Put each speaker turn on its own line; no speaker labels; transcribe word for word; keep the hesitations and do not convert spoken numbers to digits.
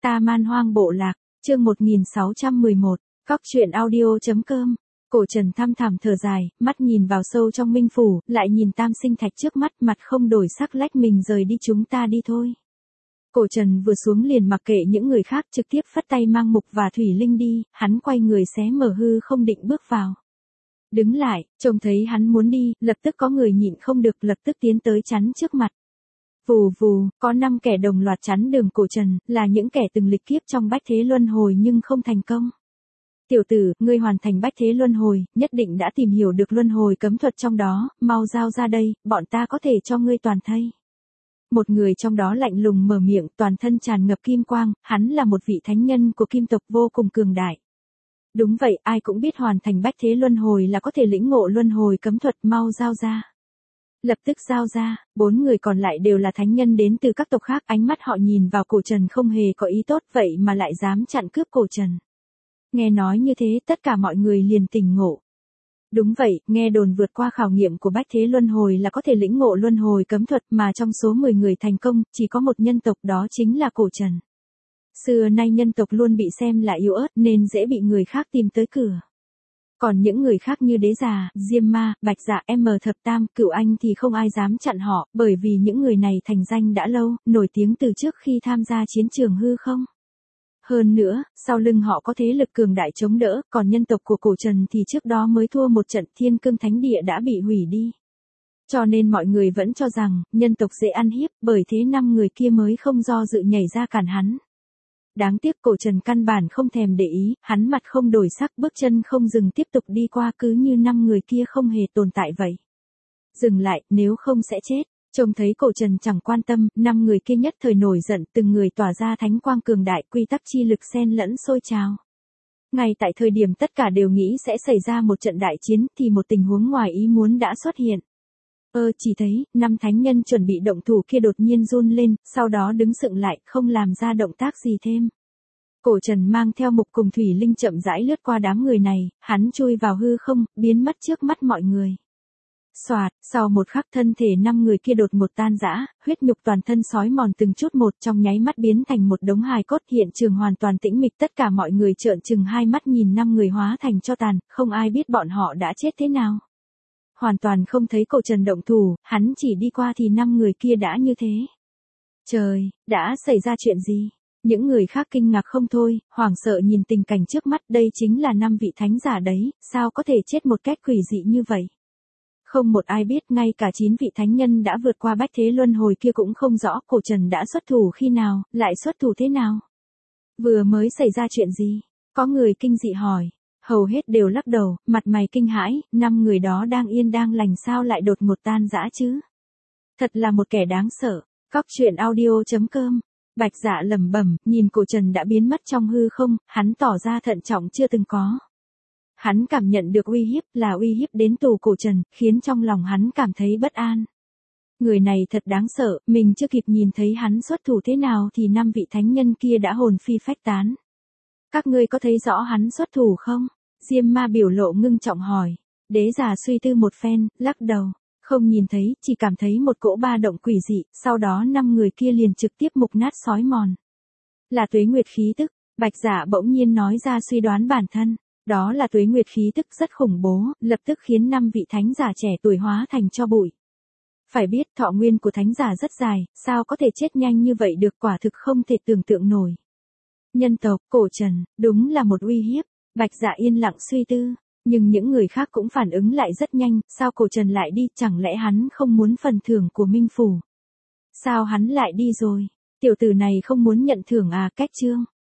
Ta Man Hoang Bộ Lạc, chương một nghìn sáu trăm mười một, Cóc truyện audio.com. Cổ Trần thăm thẳm thở dài, mắt nhìn vào sâu trong minh phủ, lại nhìn Tam Sinh Thạch trước mắt, mặt không đổi sắc lách mình rời đi, chúng ta đi thôi. Cổ Trần vừa xuống liền mặc kệ những người khác, trực tiếp phất tay mang Mục và Thủy Linh đi, hắn quay người xé mở hư không định bước vào. Đứng lại, trông thấy hắn muốn đi, lập tức có người nhịn không được, lập tức tiến tới chắn trước mặt. Vù vù, có năm kẻ đồng loạt chắn đường Cổ Trần, là những kẻ từng lịch kiếp trong bách thế luân hồi nhưng không thành công. Tiểu tử, ngươi hoàn thành bách thế luân hồi, nhất định đã tìm hiểu được luân hồi cấm thuật trong đó, mau giao ra đây, bọn ta có thể cho ngươi toàn thây. Một người trong đó lạnh lùng mở miệng, toàn thân tràn ngập kim quang, hắn là một vị thánh nhân của kim tộc vô cùng cường đại. Đúng vậy, ai cũng biết hoàn thành bách thế luân hồi là có thể lĩnh ngộ luân hồi cấm thuật, mau giao ra. Lập tức giao ra, bốn người còn lại đều là thánh nhân đến từ các tộc khác, ánh mắt họ nhìn vào Cổ Trần không hề có ý tốt, vậy mà lại dám chặn cướp Cổ Trần. Nghe nói như thế, tất cả mọi người liền tỉnh ngộ. Đúng vậy, nghe đồn vượt qua khảo nghiệm của bách thế luân hồi là có thể lĩnh ngộ luân hồi cấm thuật, mà trong số mười người thành công, chỉ có một nhân tộc, đó chính là Cổ Trần. Xưa nay nhân tộc luôn bị xem là yếu ớt nên dễ bị người khác tìm tới cửa. Còn những người khác như Đế Già, Diêm Ma, Bạch Dạ, M Thập Tam, Cửu Anh thì không ai dám chặn họ, bởi vì những người này thành danh đã lâu, nổi tiếng từ trước khi tham gia chiến trường hư không. Hơn nữa, sau lưng họ có thế lực cường đại chống đỡ, còn nhân tộc của Cổ Trần thì trước đó mới thua một trận, Thiên Cương Thánh Địa đã bị hủy đi. Cho nên mọi người vẫn cho rằng, nhân tộc dễ ăn hiếp, bởi thế năm người kia mới không do dự nhảy ra cản hắn. Đáng tiếc Cổ Trần căn bản không thèm để ý, hắn mặt không đổi sắc, bước chân không dừng tiếp tục đi qua, cứ như năm người kia không hề tồn tại vậy. Dừng lại, nếu không sẽ chết. Trông thấy Cổ Trần chẳng quan tâm, năm người kia nhất thời nổi giận, từng người tỏa ra thánh quang cường đại, quy tắc chi lực xen lẫn sôi trào. Ngay tại thời điểm tất cả đều nghĩ sẽ xảy ra một trận đại chiến, thì một tình huống ngoài ý muốn đã xuất hiện. Ơ, chỉ thấy, năm thánh nhân chuẩn bị động thủ kia đột nhiên run lên, sau đó đứng sững lại, không làm ra động tác gì thêm. Cổ Trần mang theo Mục cùng Thủy Linh chậm rãi lướt qua đám người này, hắn chui vào hư không, biến mất trước mắt mọi người. Soạt, sau một khắc thân thể năm người kia đột một tan rã, huyết nhục toàn thân xói mòn từng chút một, trong nháy mắt biến thành một đống hài cốt, hiện trường hoàn toàn tĩnh mịch, tất cả mọi người trợn trừng hai mắt nhìn năm người hóa thành tro tàn, không ai biết bọn họ đã chết thế nào. Hoàn toàn không thấy Cổ Trần động thủ, hắn chỉ đi qua thì năm người kia đã như thế. Trời, đã xảy ra chuyện gì? Những người khác kinh ngạc không thôi, hoảng sợ nhìn tình cảnh trước mắt, đây chính là năm vị thánh giả đấy, sao có thể chết một cách quỷ dị như vậy? Không một ai biết, ngay cả chín vị thánh nhân đã vượt qua bách thế luân hồi kia cũng không rõ Cổ Trần đã xuất thủ khi nào, lại xuất thủ thế nào. Vừa mới xảy ra chuyện gì? Có người kinh dị hỏi. Hầu hết đều lắc đầu, mặt mày kinh hãi, năm người đó đang yên đang lành sao lại đột ngột tan rã chứ? Thật là một kẻ đáng sợ. Cóc truyện audio.com. Bạch Dạ lẩm bẩm, nhìn Cổ Trần đã biến mất trong hư không, hắn tỏ ra thận trọng chưa từng có. Hắn cảm nhận được uy hiếp, là uy hiếp đến từ Cổ Trần, khiến trong lòng hắn cảm thấy bất an. Người này thật đáng sợ, mình chưa kịp nhìn thấy hắn xuất thủ thế nào thì năm vị thánh nhân kia đã hồn phi phách tán. Các ngươi có thấy rõ hắn xuất thủ không? Diêm Ma biểu lộ ngưng trọng hỏi. Đế Già suy tư một phen, lắc đầu. Không nhìn thấy, chỉ cảm thấy một cỗ ba động quỷ dị, sau đó năm người kia liền trực tiếp mục nát xói mòn. Là tuế nguyệt khí tức, Bạch Dạ bỗng nhiên nói ra suy đoán bản thân. Đó là tuế nguyệt khí tức rất khủng bố, lập tức khiến năm vị thánh giả trẻ tuổi hóa thành tro bụi. Phải biết thọ nguyên của thánh giả rất dài, sao có thể chết nhanh như vậy được, quả thực không thể tưởng tượng nổi. Nhân tộc, Cổ Trần, đúng là một uy hiếp. Bạch Dạ yên lặng suy tư, nhưng những người khác cũng phản ứng lại rất nhanh, sao Cổ Trần lại đi, chẳng lẽ hắn không muốn phần thưởng của Minh Phủ? Sao hắn lại đi rồi? Tiểu tử này không muốn nhận thưởng à, cách chương.